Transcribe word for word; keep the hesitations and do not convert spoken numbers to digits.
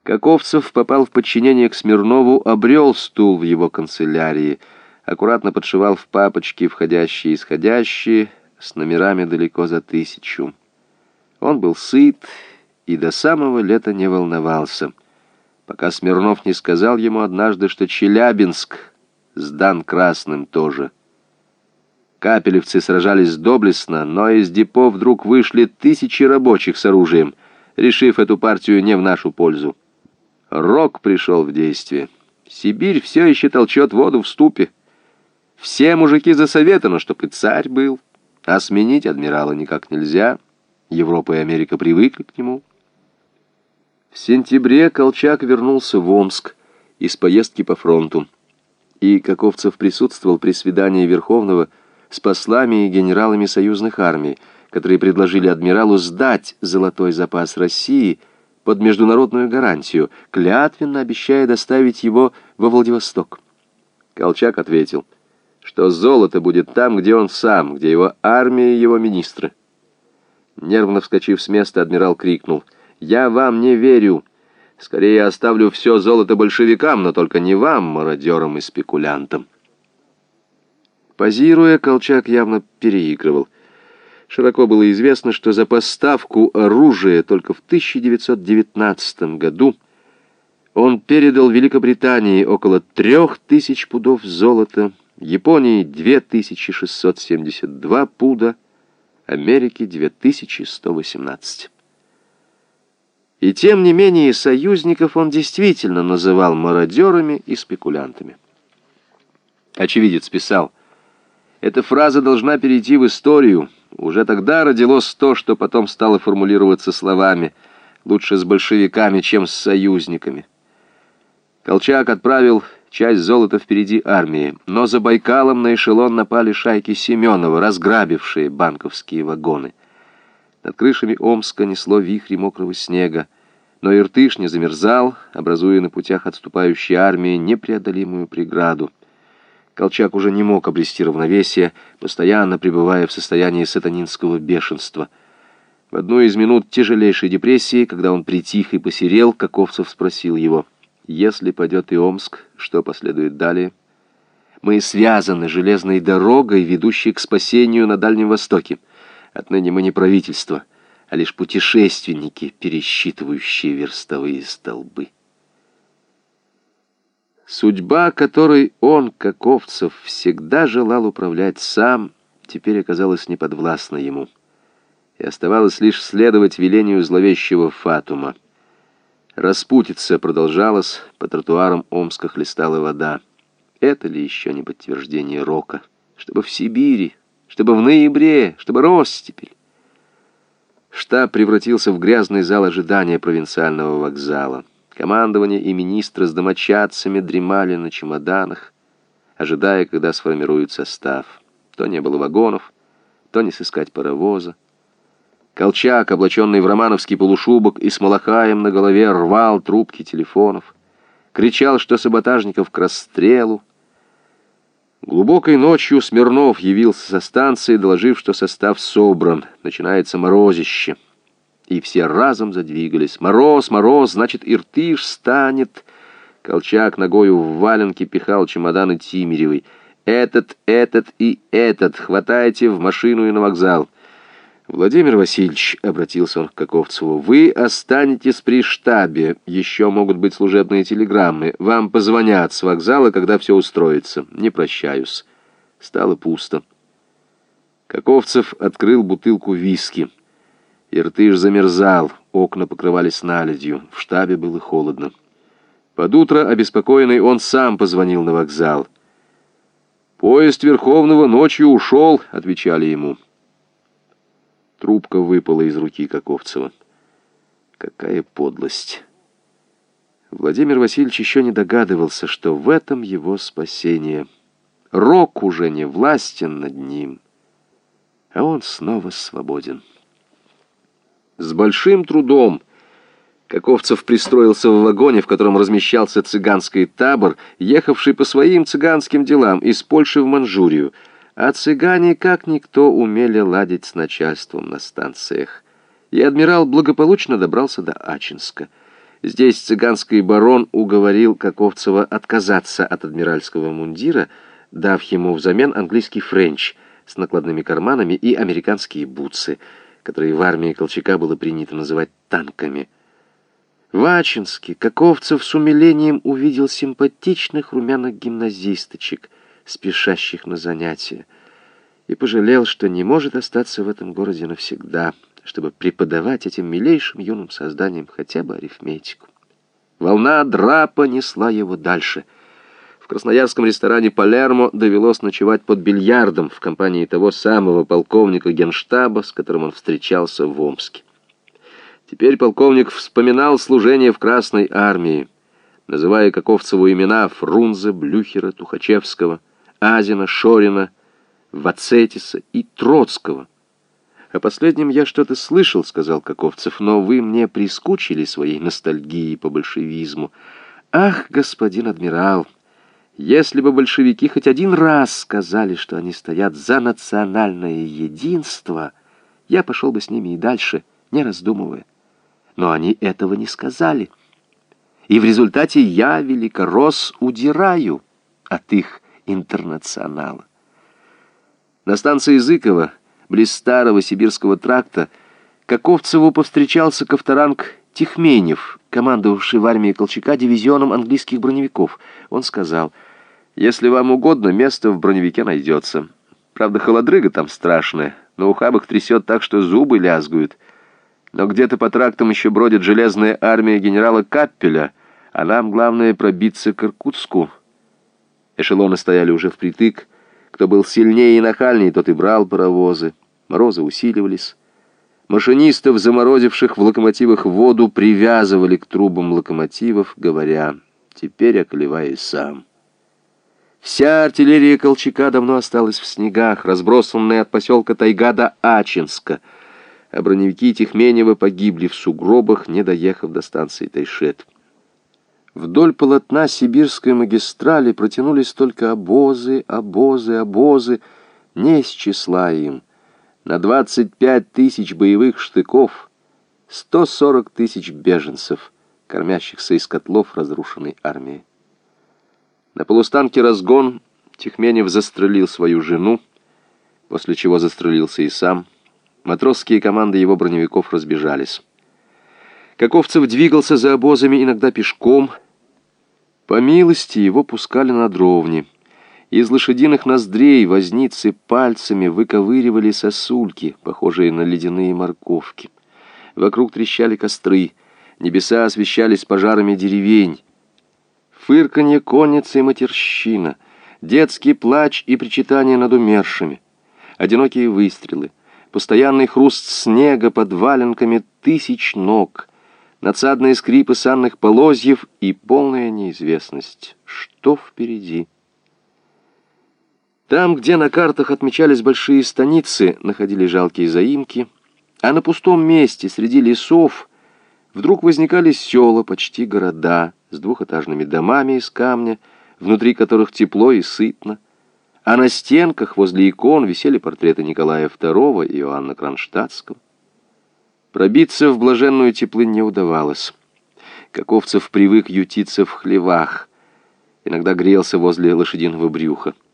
Каковцев попал в подчинение к Смирнову, обрел стул в его канцелярии, аккуратно подшивал в папочки входящие и исходящие, с номерами далеко за тысячу. Он был сыт и до самого лета не волновался, пока Смирнов не сказал ему однажды, что Челябинск сдан красным тоже. Капелевцы сражались доблестно, но из депо вдруг вышли тысячи рабочих с оружием, решив эту партию не в нашу пользу. Рок пришел в действие. Сибирь все еще толчет воду в ступе. Все мужики засоветовано, чтоб и царь был, а сменить адмирала никак нельзя. Европа и Америка привыкли к нему. В сентябре Колчак вернулся в Омск из поездки по фронту, и Каковцев присутствовал при свидании Верховного с послами и генералами союзных армий, которые предложили адмиралу сдать золотой запас России под международную гарантию, клятвенно обещая доставить его во Владивосток. Колчак ответил, что золото будет там, где он сам, где его армия и его министры. Нервно вскочив с места, адмирал крикнул: «Я вам не верю. Скорее оставлю все золото большевикам, но только не вам, мародерам и спекулянтам». Позируя, Колчак явно переигрывал. Широко было известно, что за поставку оружия только в тысяча девятьсот девятнадцатом году он передал Великобритании около трех тысяч пудов золота, Японии две тысячи шестьсот семьдесят два пуда, Америке две тысячи сто восемнадцать. И тем не менее союзников он действительно называл мародерами и спекулянтами. Очевидец писал: «Эта фраза должна перейти в историю. Уже тогда родилось то, что потом стало формулироваться словами: лучше с большевиками, чем с союзниками». Колчак отправил часть золота впереди армии, но за Байкалом на эшелон напали шайки Семенова, разграбившие банковские вагоны. Над крышами Омска несло вихри мокрого снега, но Иртыш не замерзал, образуя на путях отступающей армии непреодолимую преграду. Колчак уже не мог обрести равновесие, постоянно пребывая в состоянии сатанинского бешенства. В одну из минут тяжелейшей депрессии, когда он притих и посерел, Каковцев спросил его: «Если падет и Омск, что последует далее? Мы связаны железной дорогой, ведущей к спасению на Дальнем Востоке. Отныне мы не правительство, а лишь путешественники, пересчитывающие верстовые столбы». Судьба, которой он, Каковцев, всегда желал управлять сам, теперь оказалась неподвластна ему, и оставалось лишь следовать велению зловещего Фатума. Распутица продолжалась, по тротуарам Омска хлестала вода. Это ли еще не подтверждение рока? Чтобы в Сибири, чтобы в ноябре, чтобы ростепель. Штаб превратился в грязный зал ожидания провинциального вокзала. Командование и министры с домочадцами дремали на чемоданах, ожидая, когда сформируют состав. То не было вагонов, то не сыскать паровоза. Колчак, облаченный в романовский полушубок и с малахаем на голове, рвал трубки телефонов, кричал, что саботажников к расстрелу. Глубокой ночью Смирнов явился со станции, доложив, что состав собран, начинается морозище. И все разом задвигались. «Мороз, мороз, значит, Иртыш станет!» Колчак ногою в валенке пихал чемоданы Тимиревой. «Этот, этот и этот! Хватайте в машину и на вокзал!» «Владимир Васильевич», — обратился он к Каковцеву, — «вы останетесь при штабе. Еще могут быть служебные телеграммы. Вам позвонят с вокзала, когда все устроится. Не прощаюсь». Стало пусто. Каковцев открыл бутылку виски. Иртыш замерзал, окна покрывались наледью, в штабе было холодно. Под утро, обеспокоенный, он сам позвонил на вокзал. «Поезд Верховного ночью ушел», — отвечали ему. Трубка выпала из руки Каковцева. Какая подлость! Владимир Васильевич еще не догадывался, что в этом его спасение. Рок уже не властен над ним, а он снова свободен. С большим трудом Каковцев пристроился в вагоне, в котором размещался цыганский табор, ехавший по своим цыганским делам из Польши в Манчжурию, а цыгане, как никто, умели ладить с начальством на станциях. И адмирал благополучно добрался до Ачинска. Здесь цыганский барон уговорил Каковцева отказаться от адмиральского мундира, дав ему взамен английский френч с накладными карманами и американские бутсы, которые в армии Колчака было принято называть танками. В Ачинске Каковцев с умилением увидел симпатичных румяных гимназисточек, спешащих на занятия, и пожалел, что не может остаться в этом городе навсегда, чтобы преподавать этим милейшим юным созданиям хотя бы арифметику. Волна драпа несла его дальше. В красноярском ресторане «Палермо» довелось ночевать под бильярдом в компании того самого полковника генштаба, с которым он встречался в Омске. Теперь полковник вспоминал служение в Красной армии, называя Каковцеву имена Фрунзе, Блюхера, Тухачевского, Азина, Шорина, Вацетиса и Троцкого. «О последнем я что-то слышал, — сказал Каковцев, — но вы мне прискучили своей ностальгией по большевизму. Ах, господин адмирал, если бы большевики хоть один раз сказали, что они стоят за национальное единство, я пошел бы с ними и дальше, не раздумывая. Но они этого не сказали. И в результате я, великоросс, удираю от их интернационала». На станции Зыкова, близ старого сибирского тракта, Каковцеву повстречался ковторанг Тихменев, командовавший в армии Колчака дивизионом английских броневиков. Он сказал: «Если вам угодно, место в броневике найдется. Правда, холодрыга там страшная, на ухабах трясет так, что зубы лязгают. Но где-то по трактам еще бродит железная армия генерала Каппеля, а нам главное пробиться к Иркутску». Эшелоны стояли уже впритык. Кто был сильнее и нахальнее, тот и брал паровозы. Морозы усиливались. Машинистов, заморозивших в локомотивах воду, привязывали к трубам локомотивов, говоря: «Теперь околевай сам». Вся артиллерия Колчака давно осталась в снегах, разбросанная от поселка Тайга до Ачинска, а броневики Тихменева погибли в сугробах, не доехав до станции Тайшет. Вдоль полотна сибирской магистрали протянулись только обозы, обозы, обозы, не из числа им. На двадцать пять тысяч боевых штыков сто сорок тысяч беженцев, кормящихся из котлов разрушенной армии. На полустанке «Разгон» Тихменев застрелил свою жену, после чего застрелился и сам. Матросские команды его броневиков разбежались. Каковцев двигался за обозами иногда пешком. По милости его пускали на дровни. Из лошадиных ноздрей возницы пальцами выковыривали сосульки, похожие на ледяные морковки. Вокруг трещали костры, небеса освещались пожарами деревень. Фырканье конницы и матерщина, детский плач и причитание над умершими, одинокие выстрелы, постоянный хруст снега под валенками тысяч ног, надсадные скрипы санных полозьев и полная неизвестность, что впереди. Там, где на картах отмечались большие станицы, находили жалкие заимки, а на пустом месте среди лесов вдруг возникали села, почти города, с двухэтажными домами из камня, внутри которых тепло и сытно, а на стенках возле икон висели портреты Николая второго и Иоанна Кронштадтского. Пробиться в блаженную теплынь не удавалось. Каковцев привык ютиться в хлевах, иногда грелся возле лошадиного брюха.